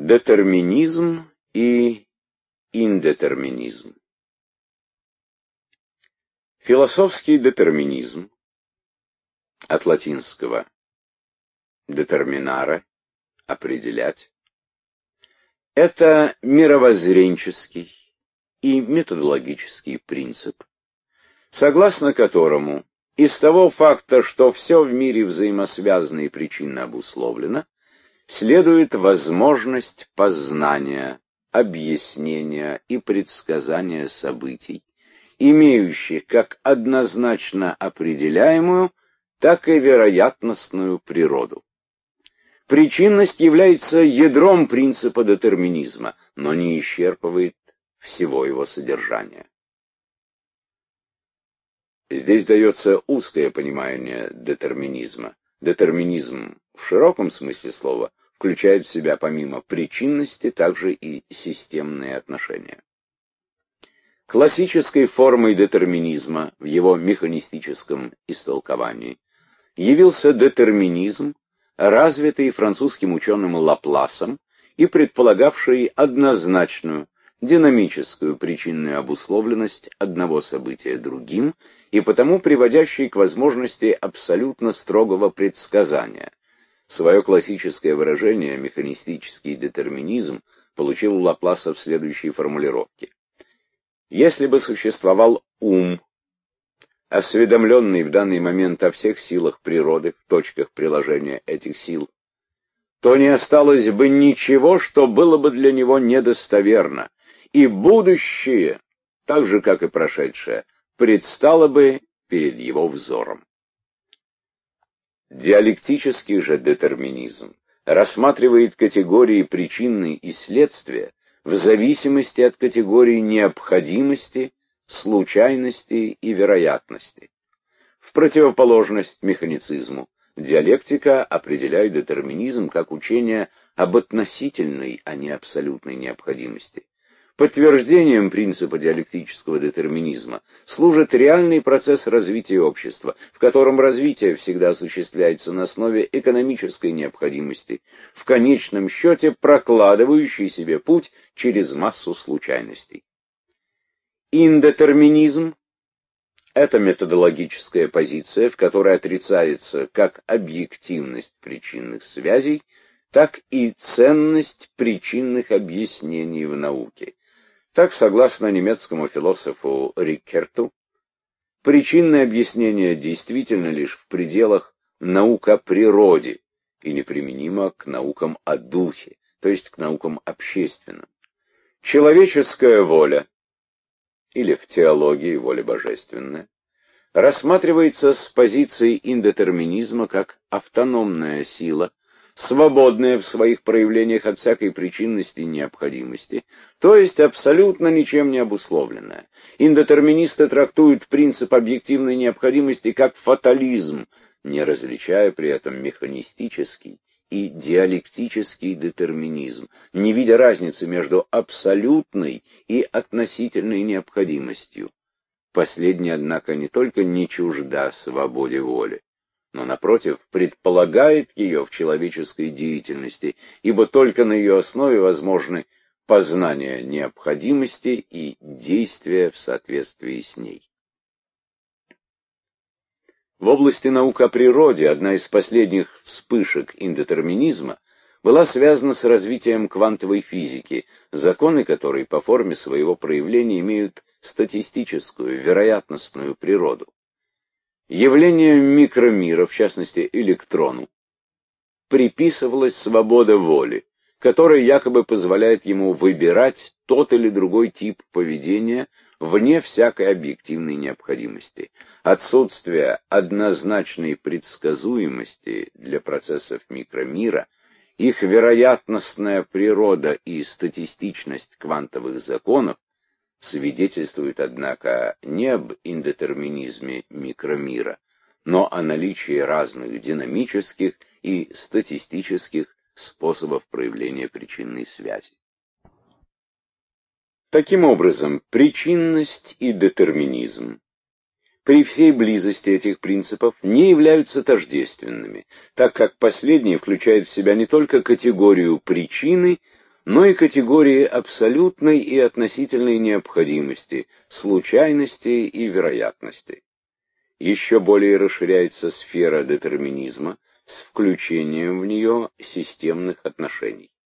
Детерминизм и индетерминизм. Философский детерминизм, от латинского determinare — определять, это мировоззренческий и методологический принцип, согласно которому из того факта, что все в мире взаимосвязано и причинно обусловлено, следует возможность познания, объяснения и предсказания событий, имеющих как однозначно определяемую, так и вероятностную природу. Причинность является ядром принципа детерминизма, но не исчерпывает всего его содержания. Здесь дается узкое понимание детерминизма. Детерминизм в широком смысле слова включает в себя помимо причинности также и системные отношения. Классической формой детерминизма в его механистическом истолковании явился детерминизм, развитый французским ученым Лапласом и предполагавший однозначную динамическую причинную обусловленность одного события другим и потому приводящий к возможности абсолютно строгого предсказания. Свое классическое выражение механистический детерминизм получил у Лапласа в следующей формулировке. Если бы существовал ум, осведомленный в данный момент о всех силах природы, в точках приложения этих сил, то не осталось бы ничего, что было бы для него недостоверно, и будущее, так же, как и прошедшее, предстало бы перед его взором. Диалектический же детерминизм рассматривает категории причины и следствия в зависимости от категории необходимости, случайности и вероятности. В противоположность механицизму, диалектика определяет детерминизм как учение об относительной, а не абсолютной необходимости. Подтверждением принципа диалектического детерминизма служит реальный процесс развития общества, в котором развитие всегда осуществляется на основе экономической необходимости, в конечном счете прокладывающей себе путь через массу случайностей. Индетерминизм — это методологическая позиция, в которой отрицается как объективность причинных связей, так и ценность причинных объяснений в науке. Так, согласно немецкому философу Риккерту, причинное объяснение действительно лишь в пределах наук о природе и неприменимо к наукам о духе, то есть к наукам общественным. Человеческая воля, или в теологии воля божественная, рассматривается с позиции индетерминизма как автономная сила, свободная в своих проявлениях от всякой причинности и необходимости, то есть абсолютно ничем не обусловленная. Индетерминисты трактуют принцип объективной необходимости как фатализм, не различая при этом механистический и диалектический детерминизм, не видя разницы между абсолютной и относительной необходимостью. Последняя, однако, не только не чужда свободе воли, но, напротив, предполагает ее в человеческой деятельности, ибо только на ее основе возможны познание необходимости и действия в соответствии с ней. В области наук о природе одна из последних вспышек индетерминизма была связана с развитием квантовой физики, законы которой по форме своего проявления имеют статистическую, вероятностную природу. Явлению микромира, в частности электрону, приписывалась свобода воли, которая якобы позволяет ему выбирать тот или другой тип поведения вне всякой объективной необходимости. Отсутствие однозначной предсказуемости для процессов микромира, их вероятностная природа и статистичность квантовых законов свидетельствует, однако, не об индетерминизме микромира, но о наличии разных динамических и статистических способов проявления причинной связи. Таким образом, причинность и детерминизм при всей близости этих принципов не являются тождественными, так как последний включает в себя не только категорию причины, но и категории абсолютной и относительной необходимости, случайности и вероятности. Еще более расширяется сфера детерминизма с включением в нее системных отношений.